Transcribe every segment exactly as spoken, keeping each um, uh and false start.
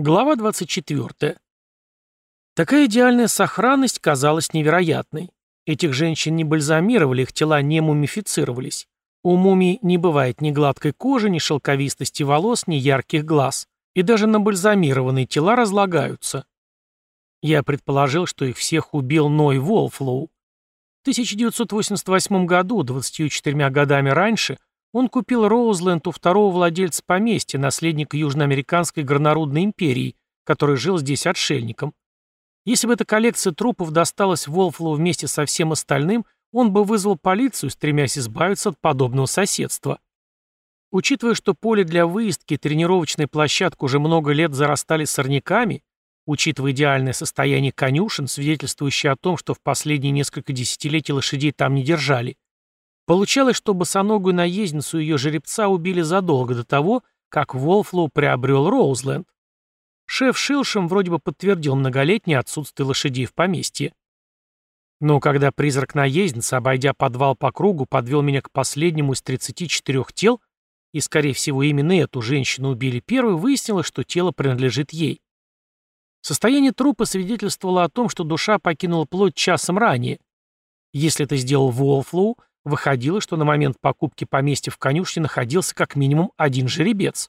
Глава двадцать четвёртая. Такая идеальная сохранность казалась невероятной. Этих женщин не бальзамировали, их тела не мумифицировались. У мумий не бывает ни гладкой кожи, ни шелковистости волос, ни ярких глаз. И даже набальзамированные тела разлагаются. Я предположил, что их всех убил Ной Волфлоу. В тысяча девятьсот восемьдесят восьмом году, двадцатью четырьмя годами раньше, он купил Роузленд у второго владельца поместья, наследника Южноамериканской горнорудной империи, который жил здесь отшельником. Если бы эта коллекция трупов досталась Волфлоу вместе со всем остальным, он бы вызвал полицию, стремясь избавиться от подобного соседства. Учитывая, что поле для выездки и тренировочная площадка уже много лет зарастали сорняками, учитывая идеальное состояние конюшен, свидетельствующее о том, что в последние несколько десятилетий лошадей там не держали, получалось, что босоногую наездницу и ее жеребца убили задолго до того, как Волфлоу приобрел Роузленд. Шеф Шилшем вроде бы подтвердил многолетнее отсутствие лошадей в поместье. Но когда призрак наездницы, обойдя подвал по кругу, подвел меня к последнему из тридцати четырёх тел, и, скорее всего, именно эту женщину убили первой, выяснилось, что тело принадлежит ей. Состояние трупа свидетельствовало о том, что душа покинула плоть часом ранее. Если это сделал Волфлоу, выходило, что на момент покупки поместья в конюшне находился как минимум один жеребец.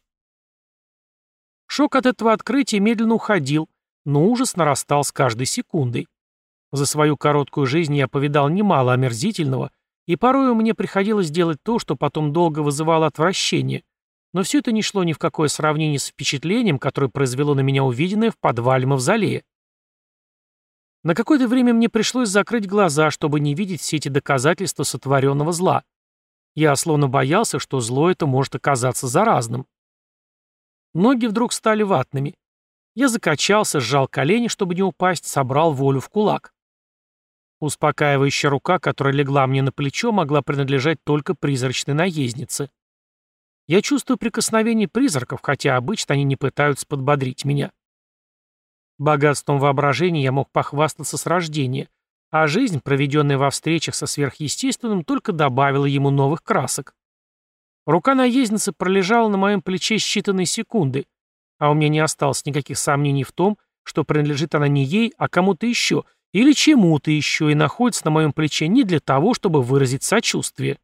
Шок от этого открытия медленно уходил, но ужас нарастал с каждой секундой. За свою короткую жизнь я повидал немало омерзительного, и порою мне приходилось делать то, что потом долго вызывало отвращение, но все это не шло ни в какое сравнение с впечатлением, которое произвело на меня увиденное в подвале Мавзолея. На какое-то время мне пришлось закрыть глаза, чтобы не видеть все эти доказательства сотворенного зла. Я словно боялся, что зло это может оказаться заразным. Ноги вдруг стали ватными. Я закачался, сжал колени, чтобы не упасть, собрал волю в кулак. Успокаивающая рука, которая легла мне на плечо, могла принадлежать только призрачной наезднице. Я чувствую прикосновение призраков, хотя обычно они не пытаются подбодрить меня. Богатством воображения я мог похвастаться с рождения, а жизнь, проведенная во встречах со сверхъестественным, только добавила ему новых красок. Рука наездницы пролежала на моем плече считанные секунды, а у меня не осталось никаких сомнений в том, что принадлежит она не ей, а кому-то еще, или чему-то еще, и находится на моем плече не для того, чтобы выразить сочувствие.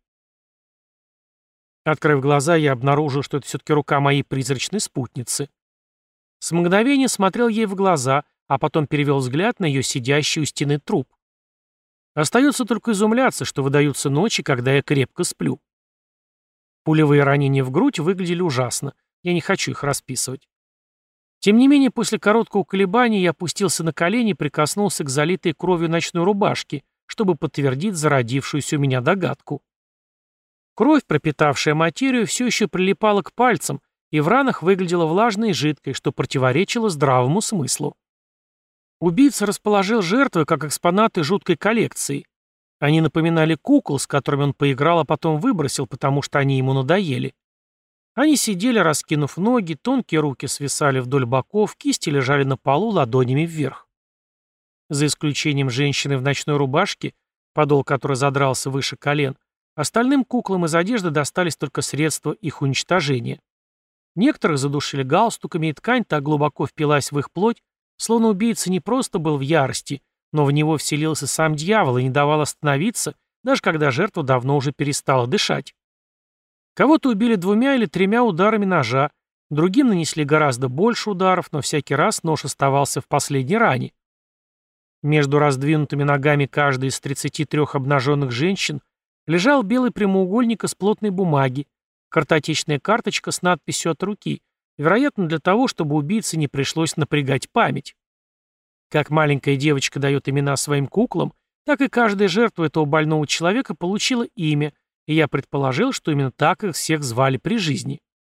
Открыв глаза, я обнаружил, что это все-таки рука моей призрачной спутницы. С мгновения смотрел ей в глаза, а потом перевел взгляд на ее сидящий у стены труп. Остается только изумляться, что выдаются ночи, когда я крепко сплю. Пулевые ранения в грудь выглядели ужасно. Я не хочу их расписывать. Тем не менее, после короткого колебания я опустился на колени и прикоснулся к залитой кровью ночной рубашке, чтобы подтвердить зародившуюся у меня догадку. Кровь, пропитавшая материю, все еще прилипала к пальцам, и в ранах выглядела влажной и жидкой, что противоречило здравому смыслу. Убийца расположил жертвы как экспонаты жуткой коллекции. Они напоминали кукол, с которыми он поиграл, а потом выбросил, потому что они ему надоели. Они сидели, раскинув ноги, тонкие руки свисали вдоль боков, кисти лежали на полу ладонями вверх. За исключением женщины в ночной рубашке, подол которой задрался выше колен, остальным куклам из одежды достались только средства их уничтожения. Некоторых задушили галстуками, и ткань так глубоко впилась в их плоть, словно убийца не просто был в ярости, но в него вселился сам дьявол и не давал остановиться, даже когда жертва давно уже перестала дышать. Кого-то убили двумя или тремя ударами ножа, другим нанесли гораздо больше ударов, но всякий раз нож оставался в последней ране. Между раздвинутыми ногами каждой из тридцати трёх обнаженных женщин лежал белый прямоугольник из плотной бумаги, картотечная карточка с надписью от руки, вероятно, для того, чтобы убийце не пришлось напрягать память. Как маленькая девочка дает имена своим куклам, так и каждая жертва этого больного человека получила имя, и я предположил, что именно так их всех звали при жизни.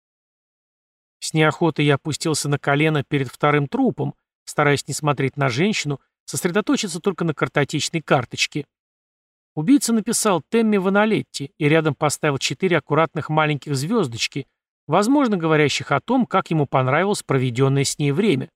С неохотой я опустился на колено перед вторым трупом, стараясь не смотреть на женщину, сосредоточиться только на картотечной карточке. Убийца написал «Темми Ванолетти» и рядом поставил четыре аккуратных маленьких звездочки, возможно, говорящих о том, как ему понравилось проведенное с ней время.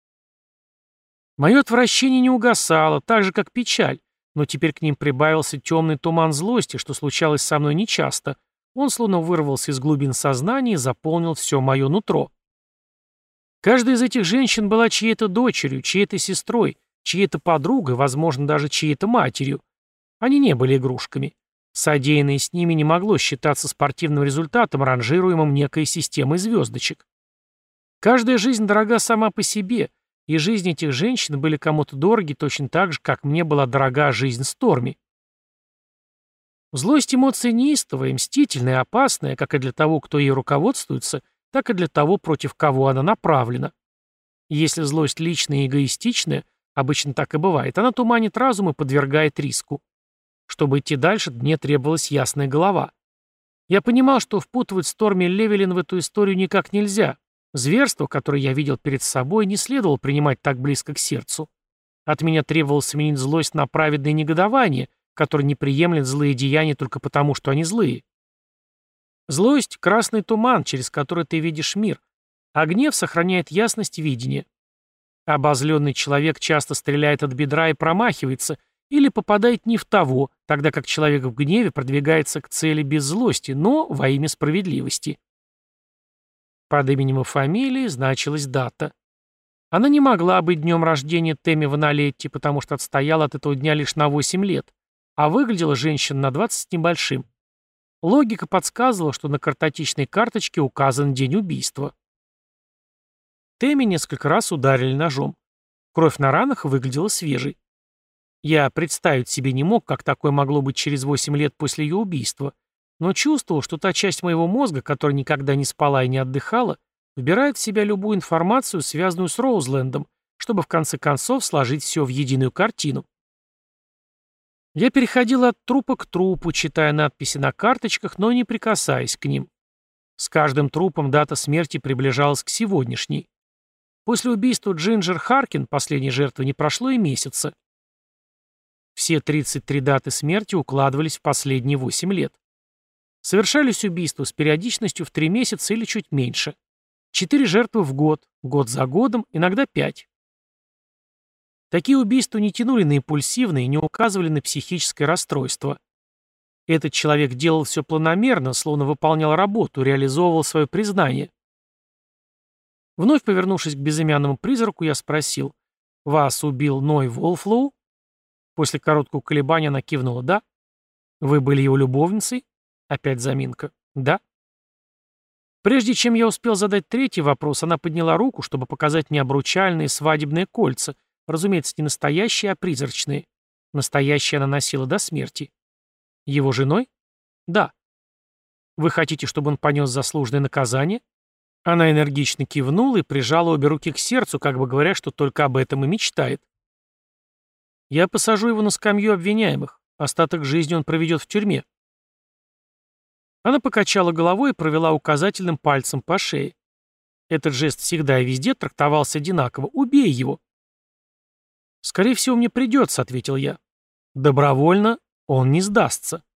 Мое отвращение не угасало, так же, как печаль, но теперь к ним прибавился темный туман злости, что случалось со мной нечасто. Он словно вырвался из глубин сознания и заполнил все мое нутро. Каждая из этих женщин была чьей-то дочерью, чьей-то сестрой, чьей-то подругой, возможно, даже чьей-то матерью. Они не были игрушками. Содеянное с ними не могло считаться спортивным результатом, ранжируемым некой системой звездочек. Каждая жизнь дорога сама по себе, и жизни этих женщин были кому-то дороги точно так же, как мне была дорога жизнь Сторми. Злость — эмоция неистовая, мстительная, опасная, как и для того, кто ей руководствуется, так и для того, против кого она направлена. Если злость личная и эгоистичная, обычно так и бывает, она туманит разум и подвергает риску. Чтобы идти дальше, мне требовалась ясная голова. Я понимал, что впутывать Сторми Левелин в эту историю никак нельзя. Зверство, которое я видел перед собой, не следовало принимать так близко к сердцу. От меня требовалось сменить злость на праведное негодование, которое не приемлет злые деяния только потому, что они злые. Злость — красный туман, через который ты видишь мир, а гнев сохраняет ясность видения. Обозленный человек часто стреляет от бедра и промахивается, или попадает не в того, тогда как человек в гневе продвигается к цели без злости, но во имя справедливости. Под именем и фамилией значилась дата. Она не могла быть днем рождения Тэмми Ванолетти, потому что отстояла от этого дня лишь на восемь лет, а выглядела женщина на двадцать с небольшим. Логика подсказывала, что на картотечной карточке указан день убийства. Тэмми несколько раз ударили ножом. Кровь на ранах выглядела свежей. Я представить себе не мог, как такое могло быть через восемь лет после ее убийства, но чувствовал, что та часть моего мозга, которая никогда не спала и не отдыхала, вбирает в себя любую информацию, связанную с Роузлендом, чтобы в конце концов сложить все в единую картину. Я переходил от трупа к трупу, читая надписи на карточках, но не прикасаясь к ним. С каждым трупом дата смерти приближалась к сегодняшней. После убийства Джинджер Харкин, последней жертвы, не прошло и месяца. Все тридцать три даты смерти укладывались в последние восемь лет. Совершались убийства с периодичностью в три месяца или чуть меньше. Четыре жертвы в год, год за годом, иногда пять. Такие убийства не тянули на импульсивные и не указывали на психическое расстройство. Этот человек делал все планомерно, словно выполнял работу, реализовывал свое признание. Вновь повернувшись к безымянному призраку, я спросил: «Вас убил Ной Волфлоу?» После короткого колебания она кивнула: «Да». «Вы были его любовницей?» Опять заминка. «Да». Прежде чем я успел задать третий вопрос, она подняла руку, чтобы показать мне обручальные свадебные кольца, разумеется, не настоящие, а призрачные. Настоящие она носила до смерти. «Его женой?» «Да». «Вы хотите, чтобы он понес заслуженное наказание?» Она энергично кивнула и прижала обе руки к сердцу, как бы говоря, что только об этом и мечтает. «Я посажу его на скамью обвиняемых. Остаток жизни он проведет в тюрьме». Она покачала головой и провела указательным пальцем по шее. Этот жест всегда и везде трактовался одинаково. «Убей его». «Скорее всего, мне придется», — ответил я. «Добровольно он не сдастся».